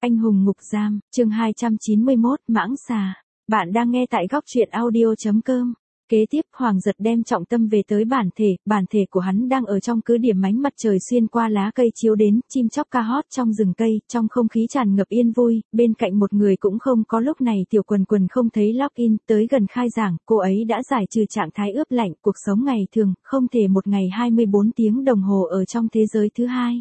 Anh hùng ngục giam, chương 291, mãng xà. Bạn đang nghe tại góc truyện audio.com. Kế tiếp Hoàng Giật đem trọng tâm về tới bản thể của hắn đang ở trong cứ điểm ánh mặt trời xuyên qua lá cây chiếu đến, chim chóc ca hót trong rừng cây, trong không khí tràn ngập yên vui, bên cạnh một người cũng không có. Lúc này Tiểu Quần Quần không thấy login, tới gần khai giảng, cô ấy đã giải trừ trạng thái ướp lạnh, cuộc sống ngày thường, không thể một ngày 24 tiếng đồng hồ ở trong thế giới thứ hai.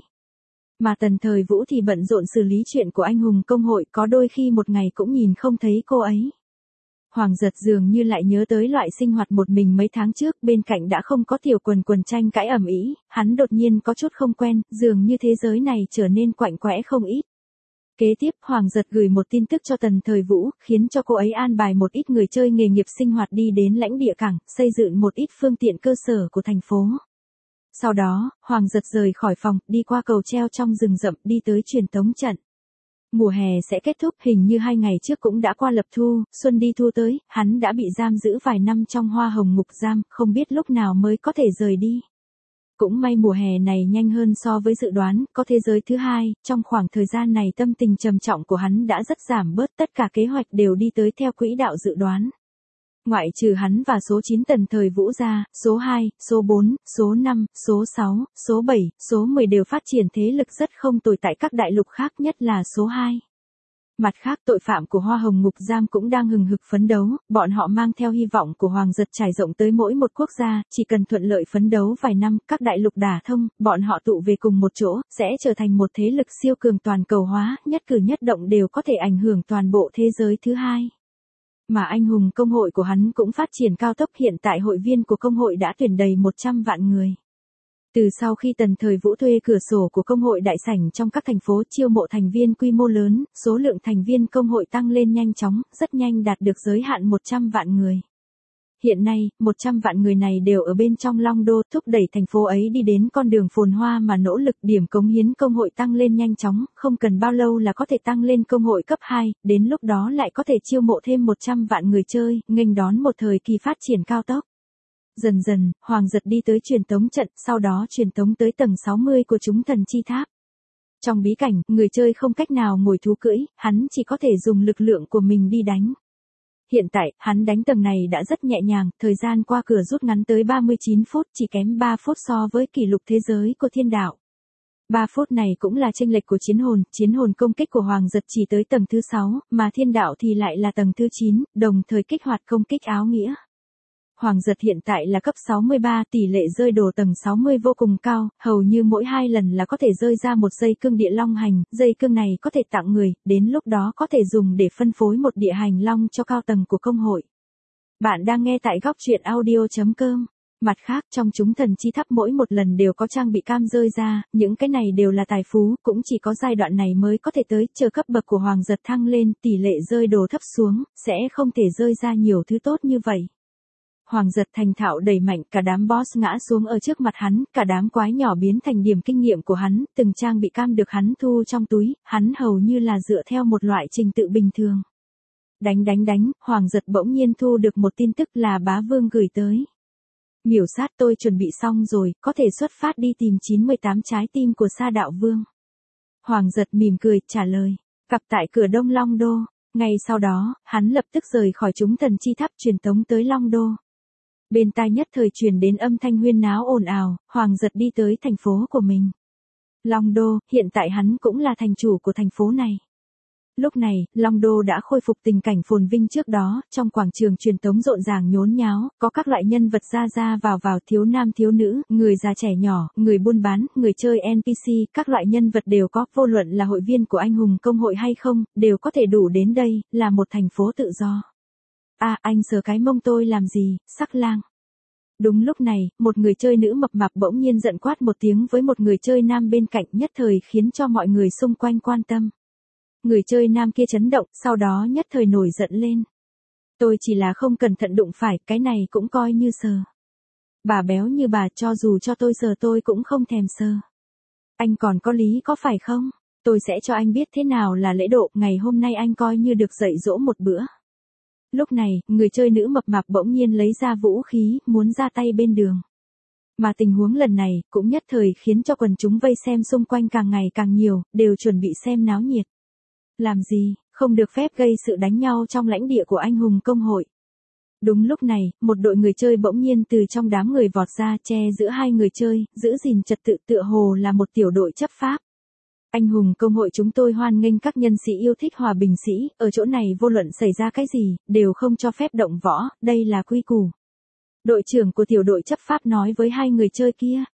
Mà Tần Thời Vũ thì bận rộn xử lý chuyện của anh hùng công hội, có đôi khi một ngày cũng nhìn không thấy cô ấy. Hoàng Giật dường như lại nhớ tới loại sinh hoạt một mình mấy tháng trước, bên cạnh đã không có Tiểu Quần Quần tranh cãi ầm ĩ, hắn đột nhiên có chút không quen, dường như thế giới này trở nên quạnh quẽ không ít. Kế tiếp Hoàng Giật gửi một tin tức cho Tần Thời Vũ, khiến cho cô ấy an bài một ít người chơi nghề nghiệp sinh hoạt đi đến lãnh địa cảng, xây dựng một ít phương tiện cơ sở của thành phố. Sau đó, Hoàng Giật rời khỏi phòng, đi qua cầu treo trong rừng rậm, đi tới truyền tống trận. Mùa hè sẽ kết thúc, hình như 2 ngày trước cũng đã qua lập thu, xuân đi thu tới, hắn đã bị giam giữ vài năm trong hoa hồng ngục giam, không biết lúc nào mới có thể rời đi. Cũng may mùa hè này nhanh hơn so với dự đoán, có thế giới thứ hai, trong khoảng thời gian này tâm tình trầm trọng của hắn đã rất giảm bớt, tất cả kế hoạch đều đi tới theo quỹ đạo dự đoán. Ngoại trừ hắn và số 9 Tần Thời Vũ ra, số 2, số 4, số 5, số 6, số 7, số 10 đều phát triển thế lực rất không tồi tại các đại lục khác, nhất là số 2. Mặt khác tội phạm của Hoa Hồng Ngục Giam cũng đang hừng hực phấn đấu, bọn họ mang theo hy vọng của Hoàng Giật trải rộng tới mỗi một quốc gia, chỉ cần thuận lợi phấn đấu vài năm, các đại lục đả thông, bọn họ tụ về cùng một chỗ, sẽ trở thành một thế lực siêu cường toàn cầu hóa, nhất cử nhất động đều có thể ảnh hưởng toàn bộ thế giới thứ hai. Mà anh hùng công hội của hắn cũng phát triển cao tốc, hiện tại hội viên của công hội đã tuyển đầy 100 vạn người. Từ sau khi Tần Thời Vũ thuê cửa sổ của công hội đại sảnh trong các thành phố chiêu mộ thành viên quy mô lớn, số lượng thành viên công hội tăng lên nhanh chóng, rất nhanh đạt được giới hạn 100 vạn người. Hiện nay, 100 vạn người này đều ở bên trong Long Đô, thúc đẩy thành phố ấy đi đến con đường phồn hoa mà nỗ lực. Điểm cống hiến công hội tăng lên nhanh chóng, không cần bao lâu là có thể tăng lên công hội cấp 2, đến lúc đó lại có thể chiêu mộ thêm 100 vạn người chơi, nghênh đón một thời kỳ phát triển cao tốc. Dần dần, Hoàng Giật đi tới truyền tống trận, sau đó truyền tống tới tầng 60 của chúng thần chi tháp. Trong bí cảnh, người chơi không cách nào ngồi thú cưỡi, hắn chỉ có thể dùng lực lượng của mình đi đánh. Hiện tại, hắn đánh tầng này đã rất nhẹ nhàng, thời gian qua cửa rút ngắn tới 39 phút, chỉ kém 3 phút so với kỷ lục thế giới của thiên đạo. 3 phút này cũng là chênh lệch của chiến hồn công kích của Hoàng Giật chỉ tới tầng thứ 6, mà thiên đạo thì lại là tầng thứ 9, đồng thời kích hoạt công kích áo nghĩa. Hoàng Giật hiện tại là cấp 63, tỷ lệ rơi đồ tầng 60 vô cùng cao, hầu như mỗi 2 lần là có thể rơi ra một dây cương địa long hành, dây cương này có thể tặng người, đến lúc đó có thể dùng để phân phối một địa hành long cho cao tầng của công hội. Bạn đang nghe tại góc truyện audio.com. Mặt khác, trong chúng thần chi tháp mỗi một lần đều có trang bị cam rơi ra, những cái này đều là tài phú, cũng chỉ có giai đoạn này mới có thể tới, chờ cấp bậc của Hoàng Giật thăng lên, tỷ lệ rơi đồ thấp xuống, sẽ không thể rơi ra nhiều thứ tốt như vậy. Hoàng Giật thành thạo đẩy mạnh, cả đám boss ngã xuống ở trước mặt hắn, cả đám quái nhỏ biến thành điểm kinh nghiệm của hắn, từng trang bị cam được hắn thu trong túi, hắn hầu như là dựa theo một loại trình tự bình thường. Đánh, Hoàng Giật bỗng nhiên thu được một tin tức là Bá Vương gửi tới. Miểu sát, tôi chuẩn bị xong rồi, có thể xuất phát đi tìm 98 trái tim của Sa Đạo Vương. Hoàng Giật mỉm cười, trả lời. Cặp tại cửa Đông Long Đô. Ngay sau đó, hắn lập tức rời khỏi chúng thần chi tháp truyền tống tới Long Đô. Bên tai nhất thời truyền đến âm thanh huyên náo ồn ào, Hoàng Giật đi tới thành phố của mình. Long Đô, hiện tại hắn cũng là thành chủ của thành phố này. Lúc này, Long Đô đã khôi phục tình cảnh phồn vinh trước đó, trong quảng trường truyền tống rộn ràng nhốn nháo, có các loại nhân vật ra vào, thiếu nam thiếu nữ, người già trẻ nhỏ, người buôn bán, người chơi NPC, các loại nhân vật đều có, vô luận là hội viên của anh hùng công hội hay không, đều có thể đủ đến đây, là một thành phố tự do. À, anh sờ cái mông tôi làm gì, sắc lang. Đúng lúc này, một người chơi nữ mập mạp bỗng nhiên giận quát một tiếng với một người chơi nam bên cạnh, nhất thời khiến cho mọi người xung quanh quan tâm. Người chơi nam kia chấn động, sau đó nhất thời nổi giận lên. Tôi chỉ là không cẩn thận đụng phải, cái này cũng coi như sờ. Bà béo như bà, cho dù cho tôi sờ tôi cũng không thèm sờ. Anh còn có lý có phải không? Tôi sẽ cho anh biết thế nào là lễ độ, ngày hôm nay anh coi như được dạy dỗ một bữa. Lúc này, người chơi nữ mập mạp bỗng nhiên lấy ra vũ khí, muốn ra tay bên đường. Mà tình huống lần này, cũng nhất thời khiến cho quần chúng vây xem xung quanh càng ngày càng nhiều, đều chuẩn bị xem náo nhiệt. Làm gì, không được phép gây sự đánh nhau trong lãnh địa của anh hùng công hội. Đúng lúc này, một đội người chơi bỗng nhiên từ trong đám người vọt ra che giữa hai người chơi, giữ gìn trật tự tựa hồ là một tiểu đội chấp pháp. Anh hùng công hội chúng tôi hoan nghênh các nhân sĩ yêu thích hòa bình sĩ, ở chỗ này vô luận xảy ra cái gì, đều không cho phép động võ, đây là quy củ. Đội trưởng của tiểu đội chấp pháp nói với hai người chơi kia.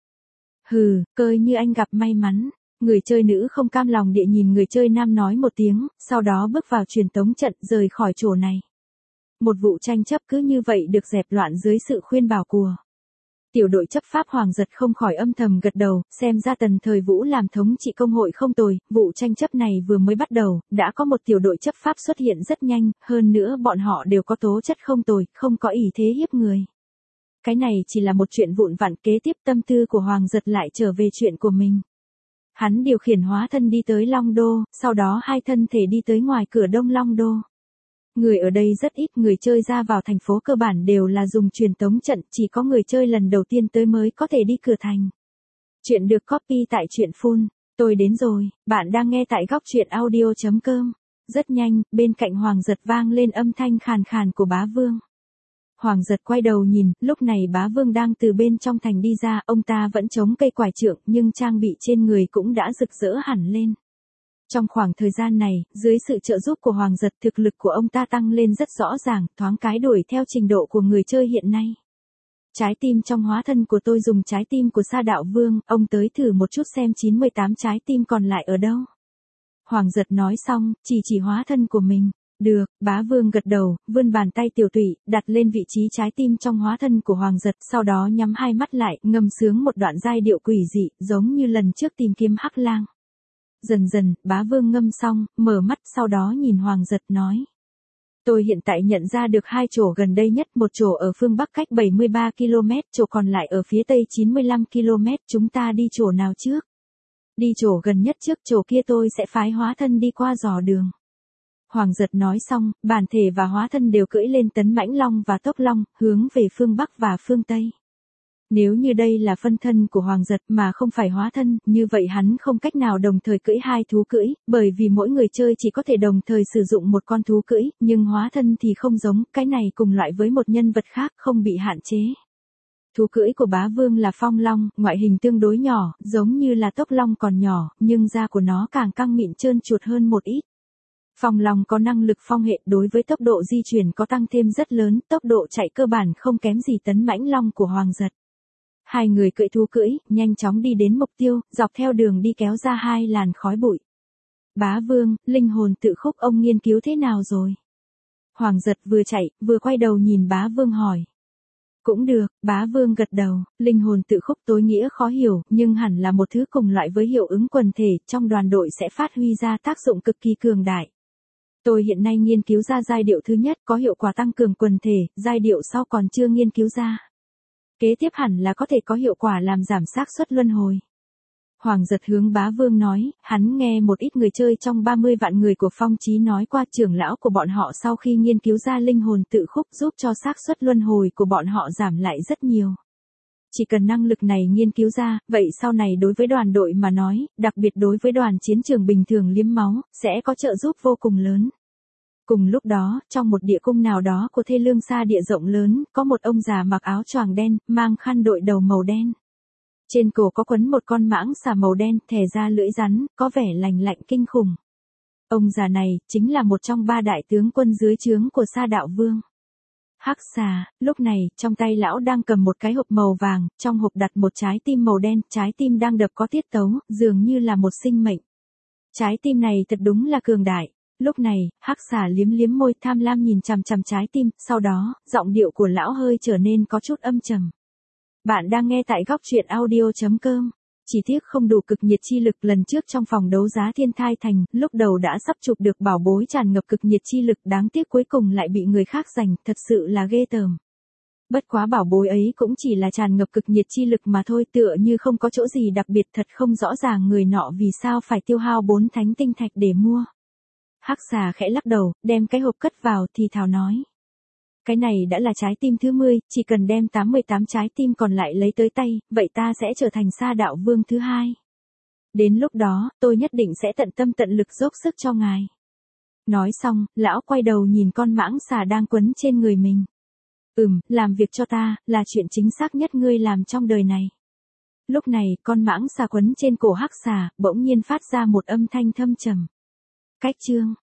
Hừ, coi như anh gặp may mắn. Người chơi nữ không cam lòng địa nhìn người chơi nam nói một tiếng, sau đó bước vào truyền tống trận rời khỏi chỗ này. Một vụ tranh chấp cứ như vậy được dẹp loạn dưới sự khuyên bảo của tiểu đội chấp pháp. Hoàng Giật không khỏi âm thầm gật đầu, xem ra Tần Thời Vũ làm thống trị công hội không tồi, vụ tranh chấp này vừa mới bắt đầu, đã có một tiểu đội chấp pháp xuất hiện rất nhanh, hơn nữa bọn họ đều có tố chất không tồi, không có ý thế hiếp người. Cái này chỉ là một chuyện vụn vặt, kế tiếp tâm tư của Hoàng Giật lại trở về chuyện của mình. Hắn điều khiển hóa thân đi tới Long Đô, sau đó hai thân thể đi tới ngoài cửa đông Long Đô. Người ở đây rất ít, người chơi ra vào thành phố cơ bản đều là dùng truyền tống trận, chỉ có người chơi lần đầu tiên tới mới có thể đi cửa thành. Chuyện được copy tại truyện Full. Tôi đến rồi, bạn đang nghe tại góc truyện audio.com. Rất nhanh, bên cạnh Hoàng Giật vang lên âm thanh khàn khàn của Bá Vương. Hoàng Giật quay đầu nhìn, lúc này Bá Vương đang từ bên trong thành đi ra, ông ta vẫn chống cây quải trượng, nhưng trang bị trên người cũng đã rực rỡ hẳn lên. Trong khoảng thời gian này, dưới sự trợ giúp của Hoàng Giật, thực lực của ông ta tăng lên rất rõ ràng, thoáng cái đuổi theo trình độ của người chơi hiện nay. Trái tim trong hóa thân của tôi dùng trái tim của Sa Đạo Vương, ông tới thử một chút xem 98 trái tim còn lại ở đâu. Hoàng Giật nói xong, chỉ hóa thân của mình. Được, Bá Vương gật đầu, vươn bàn tay tiểu tụy, đặt lên vị trí trái tim trong hóa thân của Hoàng Giật, sau đó nhắm hai mắt lại, ngâm sướng một đoạn giai điệu quỷ dị, giống như lần trước tìm kiếm Hắc Lang. Dần dần, Bá Vương ngâm xong, mở mắt, sau đó nhìn Hoàng Giật nói. Tôi hiện tại nhận ra được hai chỗ gần đây nhất, một chỗ ở phương Bắc cách 73 km, chỗ còn lại ở phía Tây 95 km, chúng ta đi chỗ nào trước? Đi chỗ gần nhất trước, chỗ kia tôi sẽ phái hóa thân đi qua dò đường. Hoàng Giật nói xong, bản thể và hóa thân đều cưỡi lên Tấn Mãnh Long và Tốc Long, hướng về phương Bắc và phương Tây. Nếu như đây là phân thân của Hoàng Giật mà không phải hóa thân, như vậy hắn không cách nào đồng thời cưỡi hai thú cưỡi, bởi vì mỗi người chơi chỉ có thể đồng thời sử dụng một con thú cưỡi, nhưng hóa thân thì không giống, cái này cùng loại với một nhân vật khác, không bị hạn chế. Thú cưỡi của Bá Vương là Phong Long, ngoại hình tương đối nhỏ, giống như là Tốc Long còn nhỏ, nhưng da của nó càng căng mịn trơn chuột hơn một ít. Phong Long có năng lực phong hệ, đối với tốc độ di chuyển có tăng thêm rất lớn, tốc độ chạy cơ bản không kém gì Tấn Mãnh Long của Hoàng Giật. Hai người cưỡi thú cưỡi, nhanh chóng đi đến mục tiêu, dọc theo đường đi kéo ra hai làn khói bụi. Bá Vương, linh hồn tự khúc ông nghiên cứu thế nào rồi? Hoàng Giật vừa chạy, vừa quay đầu nhìn Bá Vương hỏi. Cũng được, Bá Vương gật đầu, linh hồn tự khúc tối nghĩa khó hiểu, nhưng hẳn là một thứ cùng loại với hiệu ứng quần thể, trong đoàn đội sẽ phát huy ra tác dụng cực kỳ cường đại. Tôi hiện nay nghiên cứu ra giai điệu thứ nhất có hiệu quả tăng cường quần thể, giai điệu sau còn chưa nghiên cứu ra. Kế tiếp hẳn là có thể có hiệu quả làm giảm xác suất luân hồi. Hoàng Giật hướng Bá Vương nói, hắn nghe một ít người chơi trong 30 vạn người của Phong Chí nói qua, trưởng lão của bọn họ sau khi nghiên cứu ra linh hồn tự khúc giúp cho xác suất luân hồi của bọn họ giảm lại rất nhiều. Chỉ cần năng lực này nghiên cứu ra, vậy sau này đối với đoàn đội mà nói, đặc biệt đối với đoàn chiến trường bình thường liếm máu, sẽ có trợ giúp vô cùng lớn. Cùng lúc đó, trong một địa cung nào đó của Thê Lương Sa địa rộng lớn, có một ông già mặc áo choàng đen, mang khăn đội đầu màu đen. Trên cổ có quấn một con mãng xà màu đen, thè ra lưỡi rắn, có vẻ lành lạnh kinh khủng. Ông già này, chính là một trong ba đại tướng quân dưới trướng của Sa Đạo Vương. Hắc xà, lúc này, trong tay lão đang cầm một cái hộp màu vàng, trong hộp đặt một trái tim màu đen, trái tim đang đập có tiết tấu, dường như là một sinh mệnh. Trái tim này thật đúng là cường đại. Lúc này, Hắc xà liếm liếm môi tham lam nhìn chằm chằm trái tim, sau đó, giọng điệu của lão hơi trở nên có chút âm trầm. Bạn đang nghe tại góc truyện audio.com. Chỉ tiếc không đủ cực nhiệt chi lực, lần trước trong phòng đấu giá Thiên Thai Thành, lúc đầu đã sắp chụp được bảo bối tràn ngập cực nhiệt chi lực, đáng tiếc cuối cùng lại bị người khác giành, thật sự là ghê tởm. Bất quá bảo bối ấy cũng chỉ là tràn ngập cực nhiệt chi lực mà thôi, tựa như không có chỗ gì đặc biệt, thật không rõ ràng người nọ vì sao phải tiêu hao 4 thánh tinh thạch để mua. Hắc xà khẽ lắc đầu, đem cái hộp cất vào thì thào nói. Cái này đã là trái tim thứ 10, chỉ cần đem 88 trái tim còn lại lấy tới tay, vậy ta sẽ trở thành Sa Đạo Vương thứ 2. Đến lúc đó, tôi nhất định sẽ tận tâm tận lực dốc sức cho ngài. Nói xong, lão quay đầu nhìn con mãng xà đang quấn trên người mình. Làm việc cho ta, là chuyện chính xác nhất ngươi làm trong đời này. Lúc này, con mãng xà quấn trên cổ hắc xà, bỗng nhiên phát ra một âm thanh thâm trầm. Cách chương.